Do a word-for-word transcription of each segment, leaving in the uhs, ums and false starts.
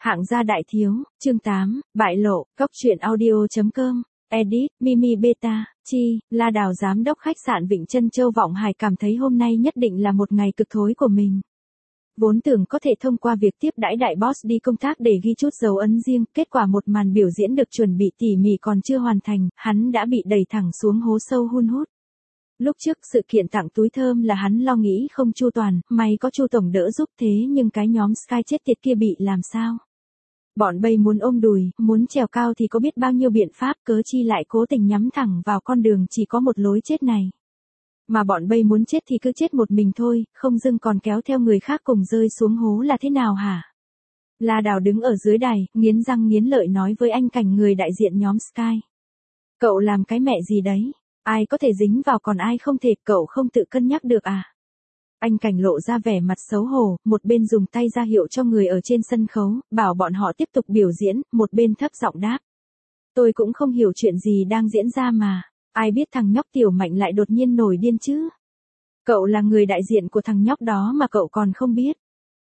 Hạng gia đại thiếu, chương tám, bại lộ, góc truyện audio.com, edit, Mimi Beta, chi, La Đào giám đốc khách sạn Vịnh Chân Châu Vọng Hải cảm thấy hôm nay nhất định là một ngày cực thối của mình. Vốn tưởng có thể thông qua việc tiếp đãi đại boss đi công tác để ghi chút dấu ấn riêng, kết quả một màn biểu diễn được chuẩn bị tỉ mỉ còn chưa hoàn thành, hắn đã bị đẩy thẳng xuống hố sâu hun hút. Lúc trước sự kiện tặng túi thơm là hắn lo nghĩ không chu toàn, may có Chu tổng đỡ giúp thế nhưng cái nhóm Sky chết tiệt kia bị làm sao? Bọn Bay muốn ôm đùi, muốn trèo cao thì có biết bao nhiêu biện pháp, cớ chi lại cố tình nhắm thẳng vào con đường chỉ có một lối chết này. Mà bọn Bay muốn chết thì cứ chết một mình thôi, không dưng còn kéo theo người khác cùng rơi xuống hố là thế nào hả? La Đào đứng ở dưới đài, nghiến răng nghiến lợi nói với anh Cảnh người đại diện nhóm Sky. Cậu làm cái mẹ gì đấy? Ai có thể dính vào còn ai không thể, cậu không tự cân nhắc được à? Anh Cảnh lộ ra vẻ mặt xấu hổ, một bên dùng tay ra hiệu cho người ở trên sân khấu, bảo bọn họ tiếp tục biểu diễn, một bên thấp giọng đáp. Tôi cũng không hiểu chuyện gì đang diễn ra mà, ai biết thằng nhóc Tiểu Mạnh lại đột nhiên nổi điên chứ? Cậu là người đại diện của thằng nhóc đó mà cậu còn không biết.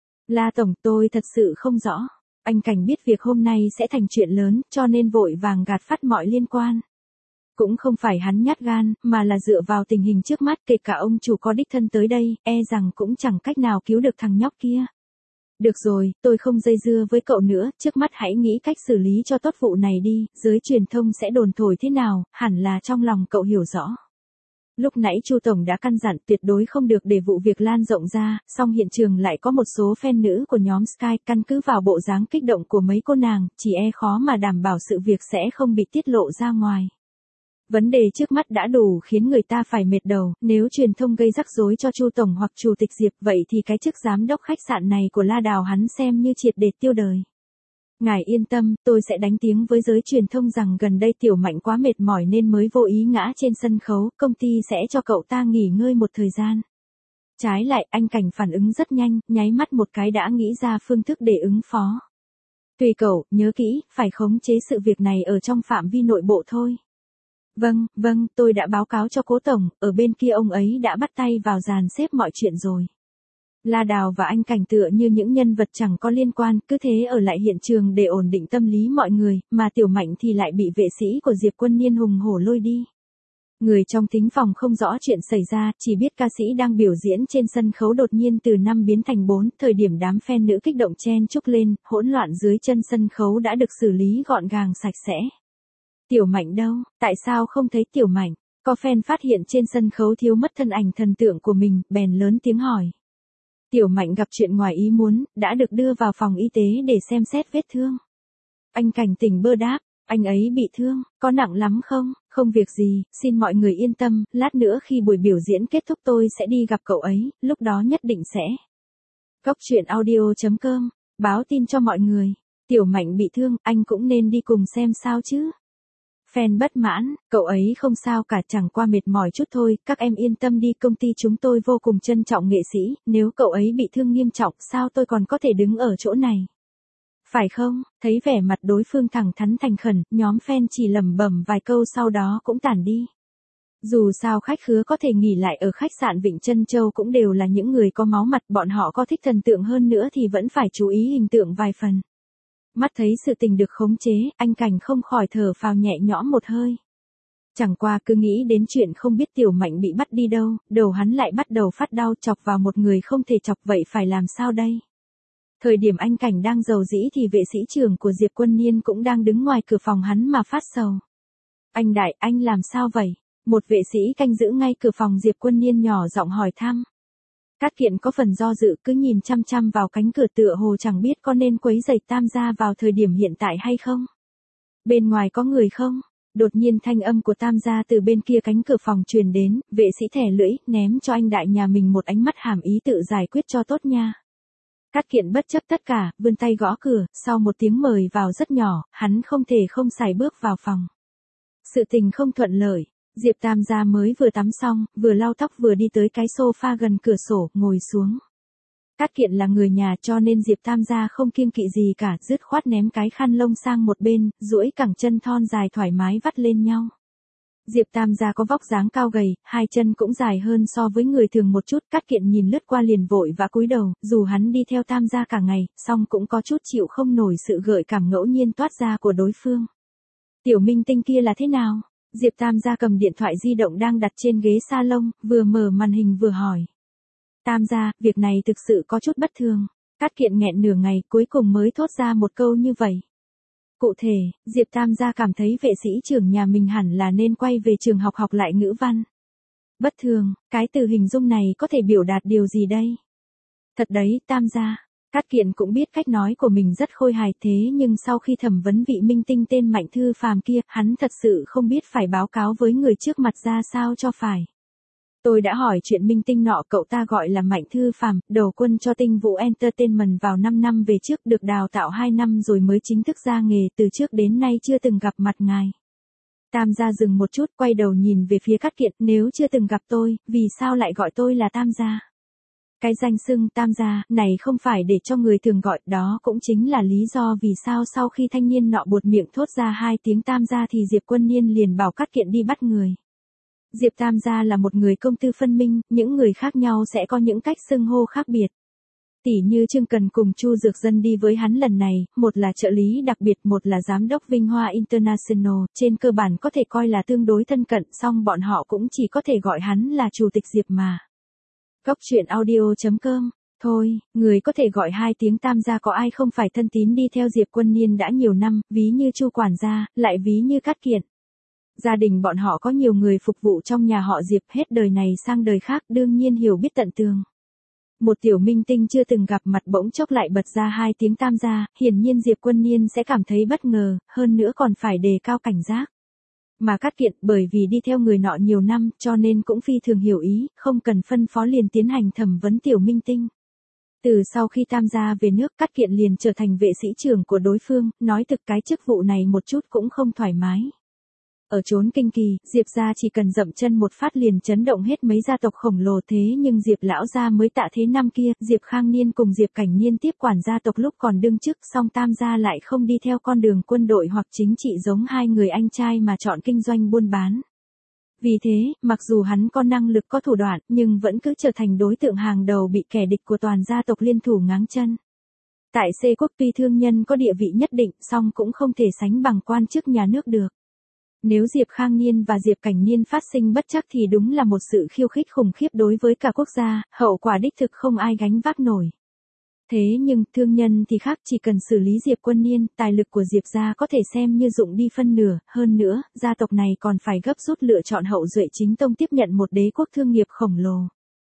La Tổng, tôi thật sự không rõ. Anh Cảnh biết việc hôm nay sẽ thành chuyện lớn, cho nên vội vàng gạt phắt mọi liên quan. Cũng không phải hắn nhát gan, mà là dựa vào tình hình trước mắt, kể cả ông chủ có đích thân tới đây, e rằng cũng chẳng cách nào cứu được thằng nhóc kia. Được rồi, tôi không dây dưa với cậu nữa, trước mắt hãy nghĩ cách xử lý cho tốt vụ này đi, giới truyền thông sẽ đồn thổi thế nào, hẳn là trong lòng cậu hiểu rõ. Lúc nãy Chu tổng đã căn dặn tuyệt đối không được để vụ việc lan rộng ra, song hiện trường lại có một số fan nữ của nhóm Sky, căn cứ vào bộ dáng kích động của mấy cô nàng, chỉ e khó mà đảm bảo sự việc sẽ không bị tiết lộ ra ngoài. Vấn đề trước mắt đã đủ khiến người ta phải mệt đầu, nếu truyền thông gây rắc rối cho Chu tổng hoặc Chủ tịch Diệp vậy thì cái chức giám đốc khách sạn này của La Đào hắn xem như triệt để tiêu đời. Ngài yên tâm, tôi sẽ đánh tiếng với giới truyền thông rằng gần đây Tiểu Mạnh quá mệt mỏi nên mới vô ý ngã trên sân khấu, công ty sẽ cho cậu ta nghỉ ngơi một thời gian. Trái lại, anh Cảnh phản ứng rất nhanh, nháy mắt một cái đã nghĩ ra phương thức để ứng phó. Tùy cậu, nhớ kỹ, phải khống chế sự việc này ở trong phạm vi nội bộ thôi. Vâng, vâng, tôi đã báo cáo cho Cố tổng, ở bên kia ông ấy đã bắt tay vào dàn xếp mọi chuyện rồi. La Đào và anh Cảnh tựa như những nhân vật chẳng có liên quan, cứ thế ở lại hiện trường để ổn định tâm lý mọi người, mà Tiểu Mạnh thì lại bị vệ sĩ của Diệp Quân Niên hùng hổ lôi đi. Người trong thính phòng không rõ chuyện xảy ra, chỉ biết ca sĩ đang biểu diễn trên sân khấu đột nhiên từ năm biến thành bốn, thời điểm đám fan nữ kích động chen chúc lên, hỗn loạn dưới chân sân khấu đã được xử lý gọn gàng sạch sẽ. Tiểu Mạnh đâu, tại sao không thấy Tiểu Mạnh? Có fan phát hiện trên sân khấu thiếu mất thân ảnh thần tượng của mình, bèn lớn tiếng hỏi. Tiểu Mạnh gặp chuyện ngoài ý muốn, đã được đưa vào phòng y tế để xem xét vết thương. Anh Cảnh tỉnh bơ đáp, anh ấy bị thương, có nặng lắm không? Không việc gì, xin mọi người yên tâm, lát nữa khi buổi biểu diễn kết thúc tôi sẽ đi gặp cậu ấy, lúc đó nhất định sẽ. Góc truyện audio.com, báo tin cho mọi người. Tiểu Mạnh bị thương, anh cũng nên đi cùng xem sao chứ. Fan bất mãn, cậu ấy không sao cả, chẳng qua mệt mỏi chút thôi, các em yên tâm đi, công ty chúng tôi vô cùng trân trọng nghệ sĩ, nếu cậu ấy bị thương nghiêm trọng sao tôi còn có thể đứng ở chỗ này. Phải không? Thấy vẻ mặt đối phương thẳng thắn thành khẩn, nhóm fan chỉ lẩm bẩm vài câu sau đó cũng tản đi. Dù sao khách khứa có thể nghỉ lại ở khách sạn Vịnh Chân Châu cũng đều là những người có máu mặt, bọn họ có thích thần tượng hơn nữa thì vẫn phải chú ý hình tượng vài phần. Mắt thấy sự tình được khống chế, anh Cảnh không khỏi thở phào nhẹ nhõm một hơi. Chẳng qua cứ nghĩ đến chuyện không biết Tiểu Mạnh bị bắt đi đâu, đầu hắn lại bắt đầu phát đau, chọc vào một người không thể chọc vậy phải làm sao đây? Thời điểm anh Cảnh đang rầu rĩ thì vệ sĩ trưởng của Diệp Quân Niên cũng đang đứng ngoài cửa phòng hắn mà phát sầu. Anh Đại, anh làm sao vậy? Một vệ sĩ canh giữ ngay cửa phòng Diệp Quân Niên nhỏ giọng hỏi thăm. Cát Kiện có phần do dự, cứ nhìn chăm chăm vào cánh cửa tựa hồ chẳng biết có nên quấy rầy Tam gia vào thời điểm hiện tại hay không. Bên ngoài có người không? Đột nhiên thanh âm của Tam gia từ bên kia cánh cửa phòng truyền đến, vệ sĩ thẻ lưỡi, ném cho anh Đại nhà mình một ánh mắt hàm ý tự giải quyết cho tốt nha. Cát Kiện bất chấp tất cả, vươn tay gõ cửa, sau một tiếng mời vào rất nhỏ, hắn không thể không sải bước vào phòng. Sự tình không thuận lợi. Diệp Tam gia mới vừa tắm xong, vừa lau tóc vừa đi tới cái sofa gần cửa sổ, ngồi xuống. Cát Kiện là người nhà cho nên Diệp Tam gia không kiêng kỵ gì cả, dứt khoát ném cái khăn lông sang một bên, duỗi cẳng chân thon dài thoải mái vắt lên nhau. Diệp Tam gia có vóc dáng cao gầy, hai chân cũng dài hơn so với người thường một chút, Cát Kiện nhìn lướt qua liền vội và cúi đầu, dù hắn đi theo Tam gia cả ngày, song cũng có chút chịu không nổi sự gợi cảm ngẫu nhiên toát ra của đối phương. Tiểu minh tinh kia là thế nào? Diệp Tam gia cầm điện thoại di động đang đặt trên ghế salon, vừa mở màn hình vừa hỏi. Tam gia, việc này thực sự có chút bất thường. Cát Kiện nghẹn nửa ngày cuối cùng mới thốt ra một câu như vậy. Cụ thể, Diệp Tam gia cảm thấy vệ sĩ trưởng nhà mình hẳn là nên quay về trường học học lại ngữ văn. Bất thường, cái từ hình dung này có thể biểu đạt điều gì đây? Thật đấy, Tam gia. Cát Kiện cũng biết cách nói của mình rất khôi hài thế nhưng sau khi thẩm vấn vị minh tinh tên Mạnh Thư Phàm kia, hắn thật sự không biết phải báo cáo với người trước mặt ra sao cho phải. Tôi đã hỏi chuyện minh tinh nọ, cậu ta gọi là Mạnh Thư Phàm, đầu quân cho Tinh Vũ Entertainment vào năm năm về trước, được đào tạo hai năm rồi mới chính thức ra nghề, từ trước đến nay chưa từng gặp mặt ngài. Tam gia dừng một chút, quay đầu nhìn về phía Cát Kiện, nếu chưa từng gặp tôi, vì sao lại gọi tôi là Tam gia? Cái danh xưng Tam gia này không phải để cho người thường gọi, đó cũng chính là lý do vì sao sau khi thanh niên nọ buột miệng thốt ra hai tiếng Tam gia thì Diệp Quân Niên liền bảo Cát Kiện đi bắt người. Diệp Tam gia là một người công tư phân minh, những người khác nhau sẽ có những cách xưng hô khác biệt. Tỉ như Trương Cần cùng Chu Dược Dân đi với hắn lần này, một là trợ lý đặc biệt, một là giám đốc Vinh Hoa International, trên cơ bản có thể coi là tương đối thân cận, song bọn họ cũng chỉ có thể gọi hắn là Chủ tịch Diệp mà. Góc truyện audio chấm com. Thôi, người có thể gọi hai tiếng Tam gia có ai không phải thân tín đi theo Diệp Quân Niên đã nhiều năm, ví như Chu quản gia, lại ví như Cát Kiện. Gia đình bọn họ có nhiều người phục vụ trong nhà họ Diệp, hết đời này sang đời khác, đương nhiên hiểu biết tận tường. Một tiểu minh tinh chưa từng gặp mặt bỗng chốc lại bật ra hai tiếng Tam gia, hiển nhiên Diệp Quân Niên sẽ cảm thấy bất ngờ, hơn nữa còn phải đề cao cảnh giác. Mà Cát Kiện bởi vì đi theo người nọ nhiều năm, cho nên cũng phi thường hiểu ý, không cần phân phó liền tiến hành thẩm vấn tiểu minh tinh. Từ sau khi Tam gia về nước, Cát Kiện liền trở thành vệ sĩ trưởng của đối phương, nói thực cái chức vụ này một chút cũng không thoải mái. Ở chốn Kinh Kỳ, Diệp gia chỉ cần dậm chân một phát liền chấn động hết mấy gia tộc khổng lồ, thế nhưng Diệp lão gia mới tạ thế năm kia, Diệp Khang Niên cùng Diệp Cảnh Niên tiếp quản gia tộc lúc còn đương chức, song Tam gia lại không đi theo con đường quân đội hoặc chính trị giống hai người anh trai mà chọn kinh doanh buôn bán. Vì thế, mặc dù hắn có năng lực có thủ đoạn, nhưng vẫn cứ trở thành đối tượng hàng đầu bị kẻ địch của toàn gia tộc liên thủ ngáng chân. Tại C quốc tuy thương nhân có địa vị nhất định, song cũng không thể sánh bằng quan chức nhà nước được. Nếu Diệp Khang Niên và Diệp Cảnh Niên phát sinh bất trắc thì đúng là một sự khiêu khích khủng khiếp đối với cả quốc gia, hậu quả đích thực không ai gánh vác nổi. Thế nhưng, thương nhân thì khác, chỉ cần xử lý Diệp Quân Niên, tài lực của Diệp gia có thể xem như dụng đi phân nửa, hơn nữa, gia tộc này còn phải gấp rút lựa chọn hậu duệ chính tông tiếp nhận một đế quốc thương nghiệp khổng lồ.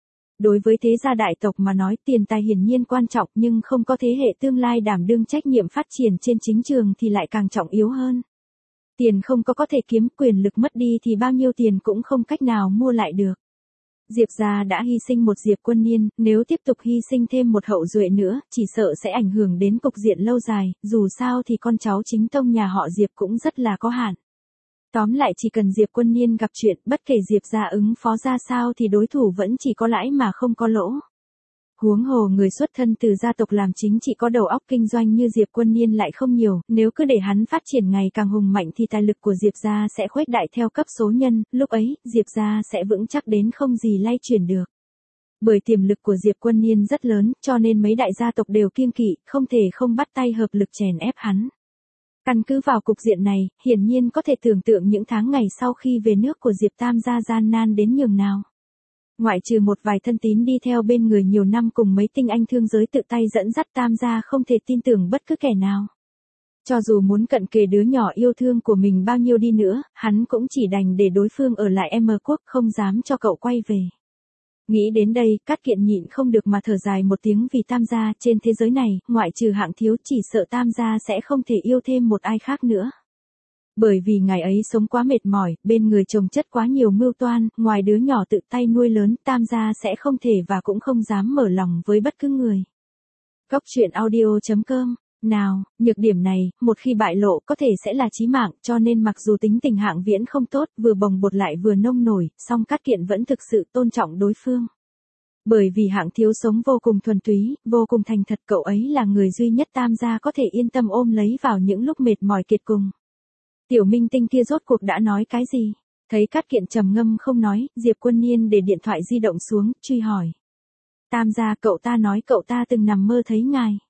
Đối với thế gia đại tộc mà nói, tiền tài hiển nhiên quan trọng, nhưng không có thế hệ tương lai đảm đương trách nhiệm phát triển trên chính trường thì lại càng trọng yếu hơn. Tiền không có có thể kiếm, quyền lực mất đi thì bao nhiêu tiền cũng không cách nào mua lại được. Diệp gia đã hy sinh một Diệp Quân Niên, nếu tiếp tục hy sinh thêm một hậu duệ nữa, chỉ sợ sẽ ảnh hưởng đến cục diện lâu dài, dù sao thì con cháu chính tông nhà họ Diệp cũng rất là có hạn. Tóm lại chỉ cần Diệp Quân Niên gặp chuyện, bất kể Diệp gia ứng phó ra sao thì đối thủ vẫn chỉ có lãi mà không có lỗ. Huống hồ người xuất thân từ gia tộc làm chính chỉ có đầu óc kinh doanh như Diệp Quân Niên lại không nhiều, nếu cứ để hắn phát triển ngày càng hùng mạnh thì tài lực của Diệp gia sẽ khuếch đại theo cấp số nhân, lúc ấy, Diệp gia sẽ vững chắc đến không gì lay chuyển được. Bởi tiềm lực của Diệp Quân Niên rất lớn, cho nên mấy đại gia tộc đều kiêng kỵ, không thể không bắt tay hợp lực chèn ép hắn. Căn cứ vào cục diện này, hiển nhiên có thể tưởng tượng những tháng ngày sau khi về nước của Diệp Tam gia gian nan đến nhường nào. Ngoại trừ một vài thân tín đi theo bên người nhiều năm cùng mấy tinh anh thương giới tự tay dẫn dắt Tam gia không thể tin tưởng bất cứ kẻ nào. Cho dù muốn cận kề đứa nhỏ yêu thương của mình bao nhiêu đi nữa, hắn cũng chỉ đành để đối phương ở lại M quốc, không dám cho cậu quay về. Nghĩ đến đây, Cát Kiện nhịn không được mà thở dài một tiếng vì Tam gia trên thế giới này, ngoại trừ Hạng Thiếu chỉ sợ Tam gia sẽ không thể yêu thêm một ai khác nữa. Bởi vì ngày ấy sống quá mệt mỏi, bên người chồng chất quá nhiều mưu toan, ngoài đứa nhỏ tự tay nuôi lớn, Tam gia sẽ không thể và cũng không dám mở lòng với bất cứ người. Góc truyện audio chấm com. Nào, nhược điểm này, một khi bại lộ có thể sẽ là chí mạng, cho nên mặc dù tính tình Hạng Viễn không tốt, vừa bồng bột lại vừa nông nổi, song Cát Kiện vẫn thực sự tôn trọng đối phương. Bởi vì Hạng Thiếu sống vô cùng thuần túy, vô cùng thành thật, cậu ấy là người duy nhất Tam gia có thể yên tâm ôm lấy vào những lúc mệt mỏi kiệt cùng. Tiểu minh tinh kia rốt cuộc đã nói cái gì? Thấy Cát Kiện trầm ngâm không nói, Diệp Quân Niên để điện thoại di động xuống, truy hỏi. Tam gia, cậu ta nói cậu ta từng nằm mơ thấy ngài.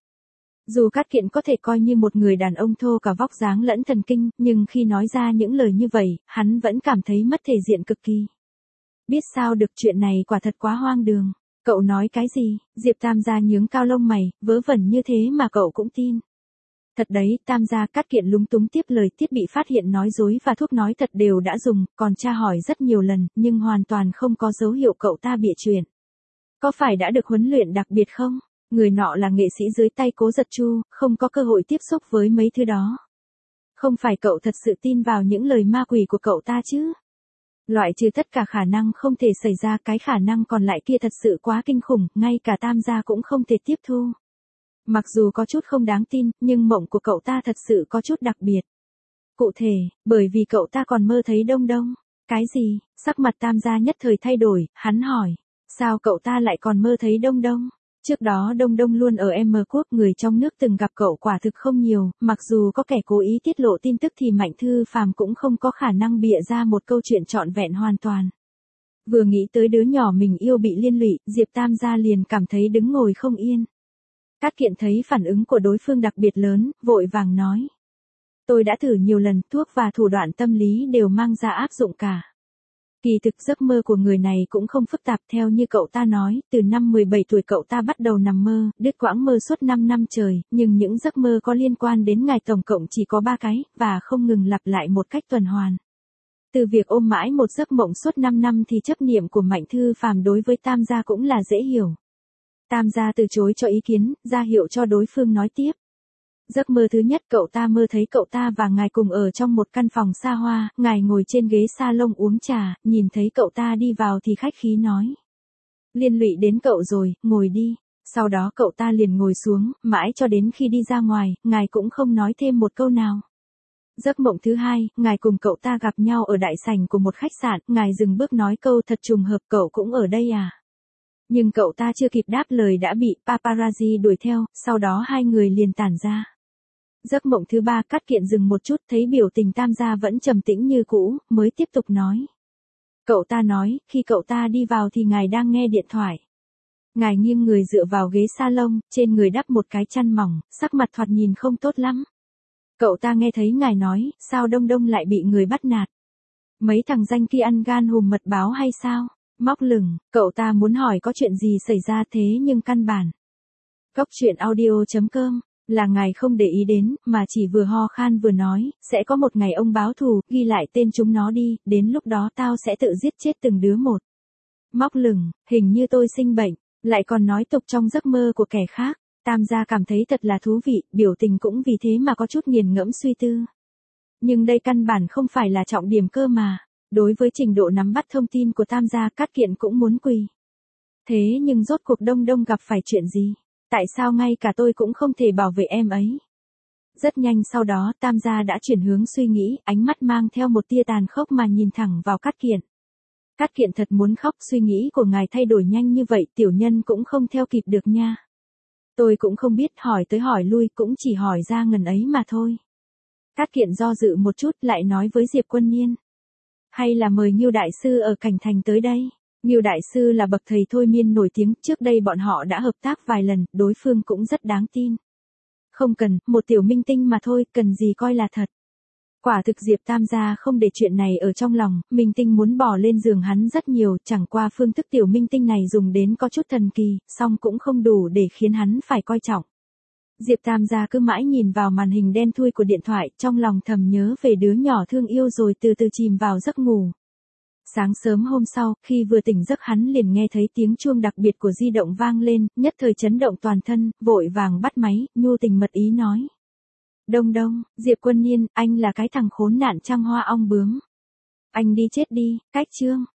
Dù Cát Kiện có thể coi như một người đàn ông thô cả vóc dáng lẫn thần kinh, nhưng khi nói ra những lời như vậy, hắn vẫn cảm thấy mất thể diện cực kỳ. Biết sao được, chuyện này quả thật quá hoang đường. Cậu nói cái gì? Diệp Tam gia nhướng cao lông mày, vớ vẩn như thế mà cậu cũng tin. Thật đấy, Tam gia. Cát Kiện lúng túng tiếp lời, thiết bị phát hiện nói dối và thuốc nói thật đều đã dùng, còn tra hỏi rất nhiều lần, nhưng hoàn toàn không có dấu hiệu cậu ta bịa chuyện. Có phải đã được huấn luyện đặc biệt không? Người nọ là nghệ sĩ dưới tay Cố Giật Chu, không có cơ hội tiếp xúc với mấy thứ đó. Không phải cậu thật sự tin vào những lời ma quỷ của cậu ta chứ? Loại trừ tất cả khả năng không thể xảy ra, cái khả năng còn lại kia thật sự quá kinh khủng, ngay cả Tam gia cũng không thể tiếp thu. Mặc dù có chút không đáng tin, nhưng mộng của cậu ta thật sự có chút đặc biệt. Cụ thể, bởi vì cậu ta còn mơ thấy Đông Đông. Cái gì? Sắc mặt Tam gia nhất thời thay đổi, hắn hỏi. Sao cậu ta lại còn mơ thấy Đông Đông? Trước đó Đông Đông luôn ở M quốc, người trong nước từng gặp cậu quả thực không nhiều, mặc dù có kẻ cố ý tiết lộ tin tức thì Mạnh Thư Phàm cũng không có khả năng bịa ra một câu chuyện trọn vẹn hoàn toàn. Vừa nghĩ tới đứa nhỏ mình yêu bị liên lụy, Diệp Tam gia liền cảm thấy đứng ngồi không yên. Cát Kiện thấy phản ứng của đối phương đặc biệt lớn, vội vàng nói. Tôi đã thử nhiều lần, thuốc và thủ đoạn tâm lý đều mang ra áp dụng cả. Kỳ thực giấc mơ của người này cũng không phức tạp, theo như cậu ta nói, từ năm mười bảy tuổi cậu ta bắt đầu nằm mơ, đứt quãng mơ suốt năm năm trời, nhưng những giấc mơ có liên quan đến ngài tổng cộng chỉ có ba cái, và không ngừng lặp lại một cách tuần hoàn. Từ việc ôm mãi một giấc mộng suốt năm năm thì chấp niệm của Mạnh Thư Phàm đối với Tam gia cũng là dễ hiểu. Tam gia từ chối cho ý kiến, ra hiệu cho đối phương nói tiếp. Giấc mơ thứ nhất, cậu ta mơ thấy cậu ta và ngài cùng ở trong một căn phòng xa hoa, ngài ngồi trên ghế salon uống trà, nhìn thấy cậu ta đi vào thì khách khí nói. Liên lụy đến cậu rồi, ngồi đi. Sau đó cậu ta liền ngồi xuống, mãi cho đến khi đi ra ngoài, ngài cũng không nói thêm một câu nào. Giấc mộng thứ hai, ngài cùng cậu ta gặp nhau ở đại sảnh của một khách sạn, ngài dừng bước nói câu thật trùng hợp, cậu cũng ở đây à? Nhưng cậu ta chưa kịp đáp lời đã bị paparazzi đuổi theo, sau đó hai người liền tản ra. Giấc mộng thứ ba, Cát Kiện dừng một chút, thấy biểu tình Tam gia vẫn trầm tĩnh như cũ, mới tiếp tục nói. Cậu ta nói, khi cậu ta đi vào thì ngài đang nghe điện thoại. Ngài nghiêng người dựa vào ghế salon, trên người đắp một cái chăn mỏng, sắc mặt thoạt nhìn không tốt lắm. Cậu ta nghe thấy ngài nói, sao Đông Đông lại bị người bắt nạt? Mấy thằng danh kia ăn gan hùm mật báo hay sao? Móc lửng, cậu ta muốn hỏi có chuyện gì xảy ra thế nhưng căn bản. Cốc truyện audio chấm com là ngài không để ý đến, mà chỉ vừa ho khan vừa nói, sẽ có một ngày ông báo thù, ghi lại tên chúng nó đi, đến lúc đó tao sẽ tự giết chết từng đứa một. Móc lửng, hình như tôi sinh bệnh, lại còn nói tục trong giấc mơ của kẻ khác. Tam gia cảm thấy thật là thú vị, biểu tình cũng vì thế mà có chút nghiền ngẫm suy tư. Nhưng đây căn bản không phải là trọng điểm cơ mà. Đối với trình độ nắm bắt thông tin của Tam gia, Cát Kiện cũng muốn quỳ. Thế nhưng rốt cuộc Đông Đông gặp phải chuyện gì? Tại sao ngay cả tôi cũng không thể bảo vệ em ấy? Rất nhanh sau đó, Tam gia đã chuyển hướng suy nghĩ, ánh mắt mang theo một tia tàn khốc mà nhìn thẳng vào Cát Kiện. Cát Kiện thật muốn khóc, suy nghĩ của ngài thay đổi nhanh như vậy, tiểu nhân cũng không theo kịp được nha. Tôi cũng không biết, hỏi tới hỏi lui cũng chỉ hỏi ra ngần ấy mà thôi. Cát Kiện do dự một chút lại nói với Diệp Quân Niên. Hay là mời Ngưu Đại Sư ở Cảnh Thành tới đây. Ngưu Đại Sư là bậc thầy thôi miên nổi tiếng, trước đây bọn họ đã hợp tác vài lần, đối phương cũng rất đáng tin. Không cần, một tiểu minh tinh mà thôi, cần gì coi là thật. Quả thực Diệp Tam gia không để chuyện này ở trong lòng, minh tinh muốn bỏ lên giường hắn rất nhiều, chẳng qua phương thức tiểu minh tinh này dùng đến có chút thần kỳ, song cũng không đủ để khiến hắn phải coi trọng. Diệp Tam gia cứ mãi nhìn vào màn hình đen thui của điện thoại, trong lòng thầm nhớ về đứa nhỏ thương yêu rồi từ từ chìm vào giấc ngủ. Sáng sớm hôm sau, khi vừa tỉnh giấc hắn liền nghe thấy tiếng chuông đặc biệt của di động vang lên, nhất thời chấn động toàn thân, vội vàng bắt máy, nhu tình mật ý nói. Đông Đông, Diệp Quân Niên, anh là cái thằng khốn nạn trăng hoa ong bướm. Anh đi chết đi, cách chương.